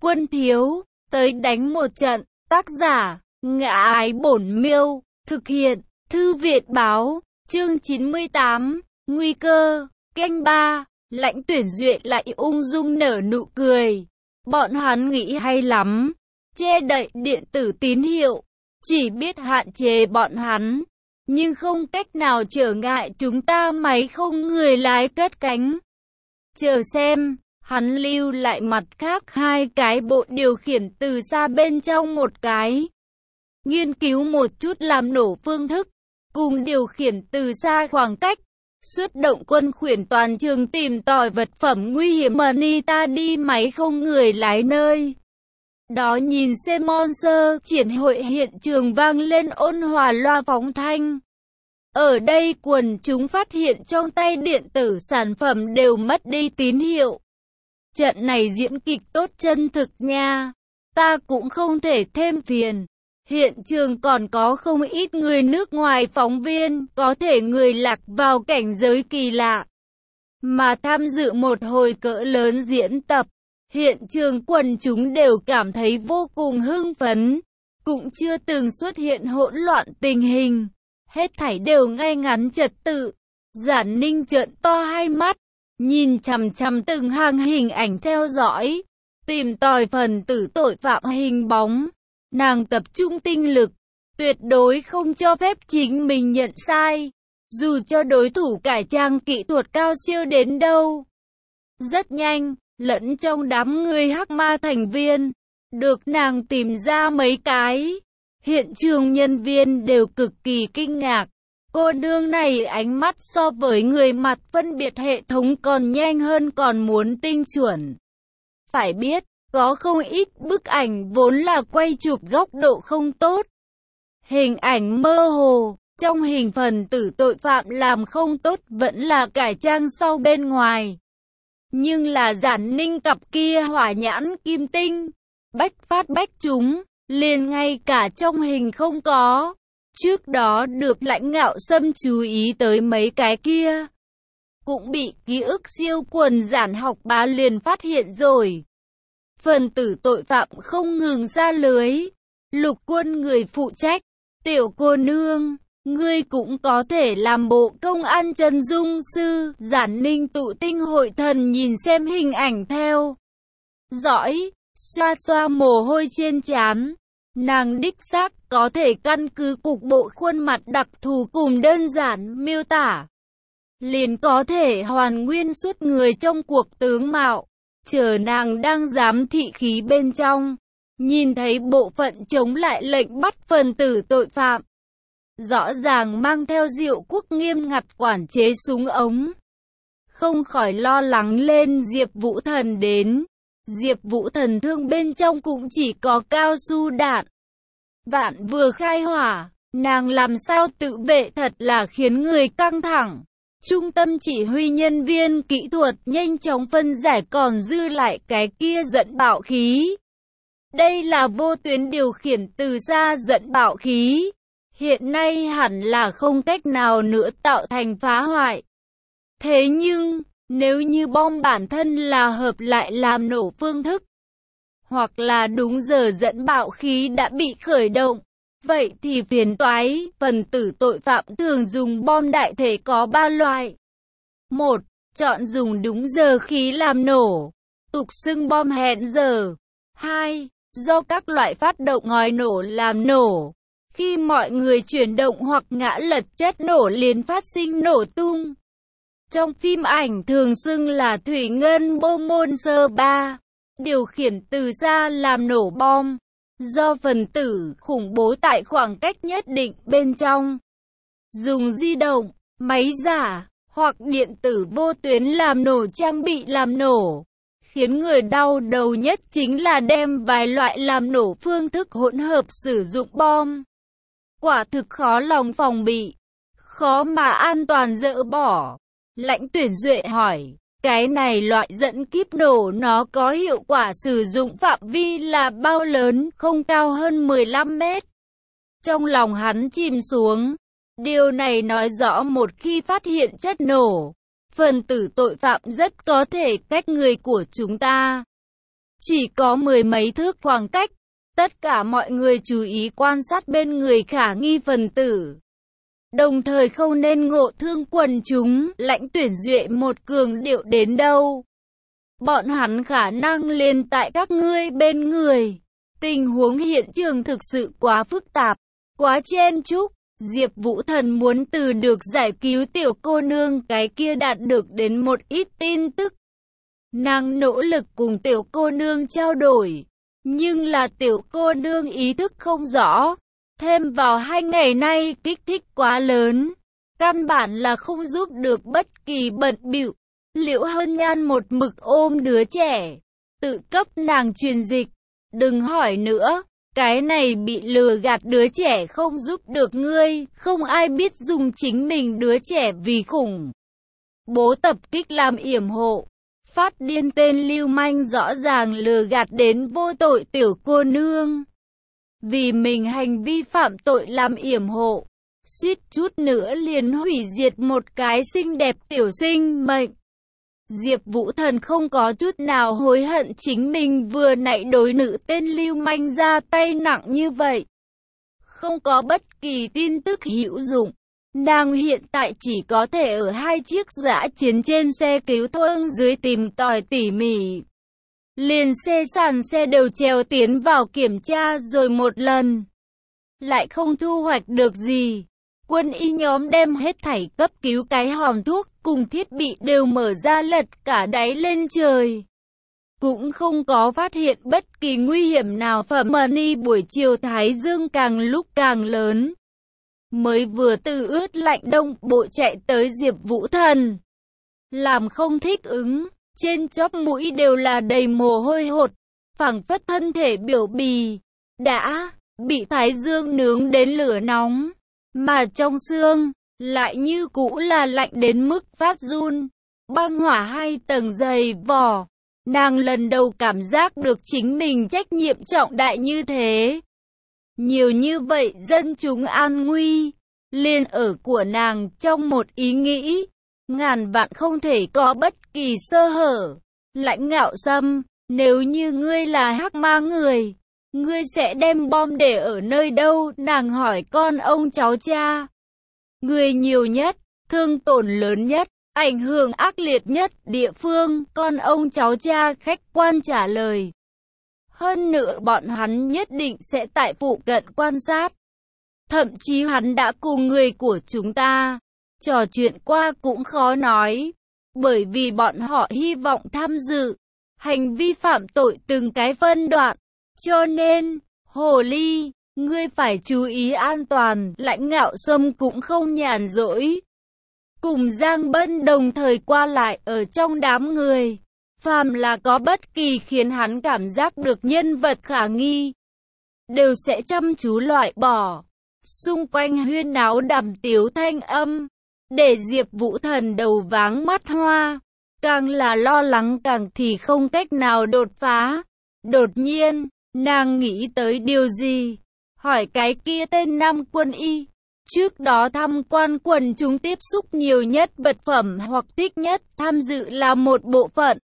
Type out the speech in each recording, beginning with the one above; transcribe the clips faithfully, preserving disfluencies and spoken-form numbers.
Quân thiếu, tới đánh một trận. Tác giả, Ngã Ái Bổn Miêu. Thực hiện, Thư Việt Báo. Chương chín mươi tám. Nguy cơ. Canh ba. Lãnh Tuyển Duệ lại ung dung nở nụ cười. Bọn hắn nghĩ hay lắm. Che đậy điện tử tín hiệu. Chỉ biết hạn chế bọn hắn. Nhưng không cách nào trở ngại chúng ta máy không người lái cất cánh. Chờ xem. Hắn lưu lại mặt khác hai cái bộ điều khiển từ xa bên trong một cái. Nghiên cứu một chút làm nổ phương thức. Cùng điều khiển từ xa khoảng cách. Xuất động quân khuyển toàn trường tìm tòi vật phẩm nguy hiểm Manita đi máy không người lái nơi. Đó nhìn xem Monster triển hội hiện trường vang lên ôn hòa loa phóng thanh. Ở đây quần chúng phát hiện trong tay điện tử sản phẩm đều mất đi tín hiệu. Trận này diễn kịch tốt chân thực nha. Ta cũng không thể thêm phiền. Hiện trường còn có không ít người nước ngoài phóng viên, có thể người lạc vào cảnh giới kỳ lạ. Mà tham dự một hồi cỡ lớn diễn tập. Hiện trường quần chúng đều cảm thấy vô cùng hưng phấn. Cũng chưa từng xuất hiện hỗn loạn tình hình. Hết thảy đều ngay ngắn trật tự. Giản Ninh trợn to hai mắt. Nhìn chằm chằm từng hàng hình ảnh theo dõi. Tìm tòi phần tử tội phạm hình bóng. Nàng tập trung tinh lực. Tuyệt đối không cho phép chính mình nhận sai. Dù cho đối thủ cải trang kỹ thuật cao siêu đến đâu. Rất nhanh, lẫn trong đám người hắc ma thành viên. Được nàng tìm ra mấy cái. Hiện trường nhân viên đều cực kỳ kinh ngạc. Cô nương này ánh mắt so với người mặt phân biệt hệ thống còn nhanh hơn còn muốn tinh chuẩn. Phải biết, có không ít bức ảnh vốn là quay chụp góc độ không tốt. Hình ảnh mơ hồ, trong hình phần tử tội phạm làm không tốt vẫn là cải trang sau bên ngoài. Nhưng là Giản Ninh cặp kia hỏa nhãn kim tinh, bách phát bách trúng, liền ngay cả trong hình không có. Trước đó được Lãnh Ngạo Sâm chú ý tới mấy cái kia. Cũng bị ký ức siêu quần Giản học bá liền phát hiện rồi. Phần tử tội phạm không ngừng ra lưới. Lục quân người phụ trách. Tiểu cô nương, ngươi cũng có thể làm bộ công an chân dung sư. Giản Ninh tụ tinh hội thần nhìn xem hình ảnh theo dõi, xoa xoa mồ hôi trên trán. Nàng đích xác có thể căn cứ cục bộ khuôn mặt đặc thù cùng đơn giản miêu tả. Liền có thể hoàn nguyên suốt người trong cuộc tướng mạo. Chờ nàng đang giám thị khí bên trong. Nhìn thấy bộ phận chống lại lệnh bắt phần tử tội phạm. Rõ ràng mang theo Diệu Quốc nghiêm ngặt quản chế súng ống. Không khỏi lo lắng lên Diệp Vũ Thần đến. Diệp Vũ Thần thương bên trong cũng chỉ có cao su đạn. Vạn vừa khai hỏa, nàng làm sao tự vệ thật là khiến người căng thẳng. Trung tâm chỉ huy nhân viên kỹ thuật nhanh chóng phân giải còn dư lại cái kia dẫn bạo khí. Đây là vô tuyến điều khiển từ xa dẫn bạo khí. Hiện nay hẳn là không cách nào nữa tạo thành phá hoại. Thế nhưng, nếu như bom bản thân là hợp lại làm nổ phương thức, hoặc là đúng giờ dẫn bạo khí đã bị khởi động, vậy thì phiền toái. Phần tử tội phạm thường dùng bom đại thể có ba loại. một. Chọn dùng đúng giờ khí làm nổ, tục xưng bom hẹn giờ. hai. Do các loại phát động ngòi nổ làm nổ. Khi mọi người chuyển động hoặc ngã lật chất nổ liền phát sinh nổ tung. Trong phim ảnh thường xưng là thủy ngân bom môn sơ ba. Điều khiển từ xa làm nổ bom. Do phần tử khủng bố tại khoảng cách nhất định bên trong. Dùng di động, máy giả, hoặc điện tử vô tuyến làm nổ trang bị làm nổ. Khiến người đau đầu nhất chính là đem vài loại làm nổ phương thức hỗn hợp sử dụng bom. Quả thực khó lòng phòng bị. Khó mà an toàn dỡ bỏ. Lãnh Tuyển Duệ hỏi. Cái này loại dẫn kíp nổ nó có hiệu quả sử dụng phạm vi là bao lớn, không cao hơn mười lăm mét. Trong lòng hắn chìm xuống. Điều này nói rõ một khi phát hiện chất nổ, phần tử tội phạm rất có thể cách người của chúng ta. chỉ có mười mấy thước khoảng cách. Tất cả mọi người chú ý quan sát bên người khả nghi phần tử, đồng thời không nên ngộ thương quần chúng. Lãnh Tuyển Duệ một cường điệu đến đâu, bọn hắn khả năng liền tại các ngươi bên người. Tình huống hiện trường thực sự quá phức tạp, quá chen chúc. Diệp Vũ Thần muốn từ được giải cứu tiểu cô nương cái kia đạt được đến một ít tin tức. Nàng nỗ lực cùng tiểu cô nương trao đổi, nhưng là tiểu cô nương ý thức không rõ. Thêm vào hai ngày nay kích thích quá lớn, căn bản là không giúp được bất kỳ bận bịu. Liễu Hân Nhan một mực ôm đứa trẻ, tự cấp nàng truyền dịch. Đừng hỏi nữa, cái này bị lừa gạt đứa trẻ không giúp được ngươi, không ai biết dùng chính mình đứa trẻ vì khủng bố tập kích làm yểm hộ. Phát điên tên lưu manh rõ ràng lừa gạt đến vô tội tiểu cô nương, vì mình hành vi phạm tội làm yểm hộ, suýt chút nữa liền hủy diệt một cái xinh đẹp tiểu sinh mệnh. Diệp Vũ Thần không có chút nào hối hận chính mình vừa nãy đối nữ tên lưu manh ra tay nặng như vậy. Không có bất kỳ tin tức hữu dụng. Nàng hiện tại chỉ có thể ở hai chiếc dã chiến trên xe cứu thương dưới tìm tòi tỉ mỉ. Liền xe sàn xe đều trèo tiến vào kiểm tra rồi một lần, lại không thu hoạch được gì. Quân y nhóm đem hết thảy cấp cứu cái hòm thuốc cùng thiết bị đều mở ra lật cả đáy lên trời, cũng không có phát hiện bất kỳ nguy hiểm nào. Phẩm Mani buổi chiều thái dương càng lúc càng lớn, mới vừa từ ướt lạnh đông bộ chạy tới Diệp Vũ Thần, làm không thích ứng, trên chóp mũi đều là đầy mồ hôi hột, phảng phất thân thể biểu bì đã bị thái dương nướng đến lửa nóng, mà trong xương lại như cũ là lạnh đến mức phát run. Băng hỏa hai tầng dày vỏ, nàng lần đầu cảm giác được chính mình trách nhiệm trọng đại như thế. Nhiều như vậy dân chúng an nguy, liền ở của nàng trong một ý nghĩ, ngàn vạn không thể có bất kỳ sơ hở. Lãnh Ngạo Sâm, nếu như ngươi là hắc ma người, ngươi sẽ đem bom để ở nơi đâu? Nàng hỏi con ông cháu cha. Người nhiều nhất, thương tổn lớn nhất, ảnh hưởng ác liệt nhất địa phương, con ông cháu cha khách quan trả lời. Hơn nữa bọn hắn nhất định sẽ tại phụ cận quan sát. Thậm chí hắn đã cùng người của chúng ta trò chuyện qua cũng khó nói, bởi vì bọn họ hy vọng tham dự hành vi phạm tội từng cái phân đoạn. Cho nên, Hồ Ly, ngươi phải chú ý an toàn. Lãnh Ngạo Sâm cũng không nhàn rỗi, cùng Giang Bân đồng thời qua lại ở trong đám người. Phàm là có bất kỳ khiến hắn cảm giác được nhân vật khả nghi, đều sẽ chăm chú loại bỏ. Xung quanh huyên náo đàm tiếu thanh âm, để Diệp Vũ Thần đầu váng mắt hoa, càng là lo lắng càng thì không cách nào đột phá. Đột nhiên, nàng nghĩ tới điều gì, hỏi cái kia tên nam quân y. Trước đó tham quan quần chúng tiếp xúc nhiều nhất vật phẩm hoặc thích nhất tham dự là một bộ phận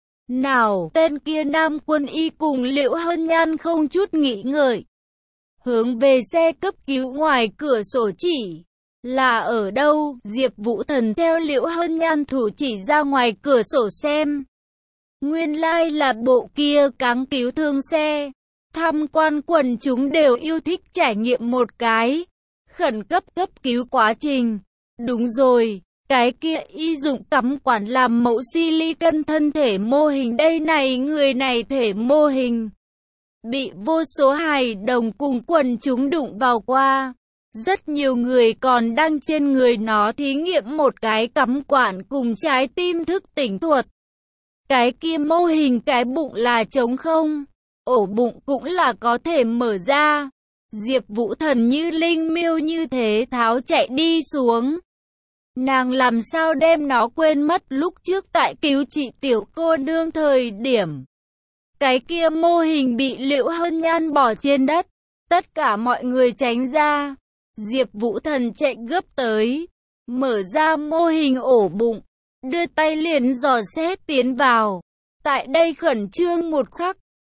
nào? Tên kia nam quân y cùng Liễu Hân Nhan không chút nghĩ ngợi, hướng về xe cấp cứu ngoài cửa sổ chỉ. Là ở đâu? Diệp Vũ Thần theo Liễu Hân Nhan thủ chỉ ra ngoài cửa sổ xem. Nguyên lai là bộ kia cáng cứu thương xe. Tham quan quần chúng đều yêu thích trải nghiệm một cái khẩn cấp cấp cứu quá trình. Đúng rồi, cái kia y dụng cắm quản làm mẫu silicon thân thể mô hình đây này. Người này thể mô hình bị vô số hài đồng cùng quần chúng đụng vào qua. Rất nhiều người còn đang trên người nó thí nghiệm một cái cắm quản cùng trái tim thức tỉnh thuật. Cái kia mô hình cái bụng là trống không, ổ bụng cũng là có thể mở ra. Diệp Vũ Thần như linh miêu như thế tháo chạy đi xuống. Nàng làm sao đem nó quên mất lúc trước tại cứu chị tiểu cô nương thời điểm. Cái kia mô hình bị Liễu Hân Nhan bỏ trên đất. Tất cả mọi người tránh ra. Diệp Vũ Thần chạy gấp tới, mở ra mô hình ổ bụng, đưa tay liền dò xét tiến vào. Tại đây khẩn trương một khắc,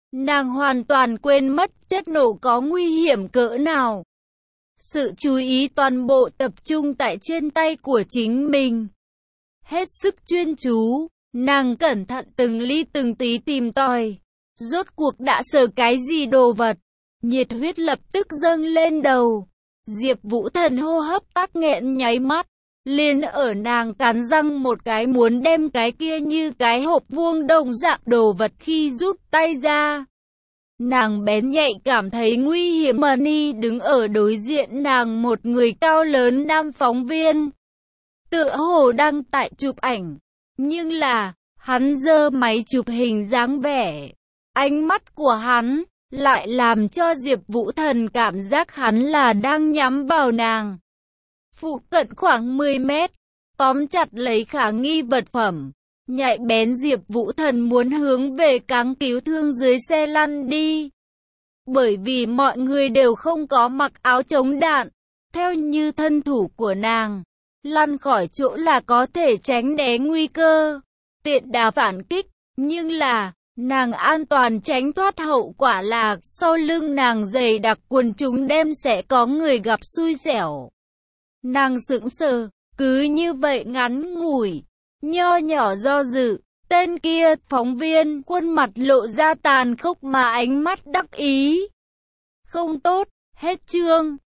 Nàng hoàn toàn quên mất chất nổ có nguy hiểm cỡ nào. Sự chú ý toàn bộ tập trung tại trên tay của chính mình. Hết sức chuyên chú, nàng cẩn thận từng ly từng tí tìm tòi. Rốt cuộc đã sờ cái gì đồ vật. Nhiệt huyết lập tức dâng lên đầu. Diệp Vũ Thần hô hấp tắc nghẹn nháy mắt. Liền ở nàng cắn răng một cái muốn đem cái kia như cái hộp vuông đồng dạng đồ vật khi rút tay ra. Nàng bén nhạy cảm thấy nguy hiểm. Money đứng ở đối diện nàng, một người cao lớn nam phóng viên. Tựa hồ đang tại chụp ảnh. Nhưng là, hắn giơ máy chụp hình dáng vẻ. Ánh mắt của hắn lại làm cho Diệp Vũ Thần cảm giác hắn là đang nhắm vào nàng. Phụ cận khoảng mười mét, tóm chặt lấy khả nghi vật phẩm. Nhạy bén Diệp Vũ Thần muốn hướng về cáng cứu thương dưới xe lăn đi. Bởi vì mọi người đều không có mặc áo chống đạn. Theo như thân thủ của nàng, lăn khỏi chỗ là có thể tránh né nguy cơ, tiện đà phản kích. Nhưng là, nàng an toàn tránh thoát hậu quả là sau lưng nàng dày đặc quần chúng đem sẽ có người gặp xui xẻo. Nàng sững sờ, cứ như vậy ngắn ngủi, nho nhỏ do dự. Tên kia, phóng viên, khuôn mặt lộ ra tàn khốc mà ánh mắt đắc ý. Không tốt, hết chương.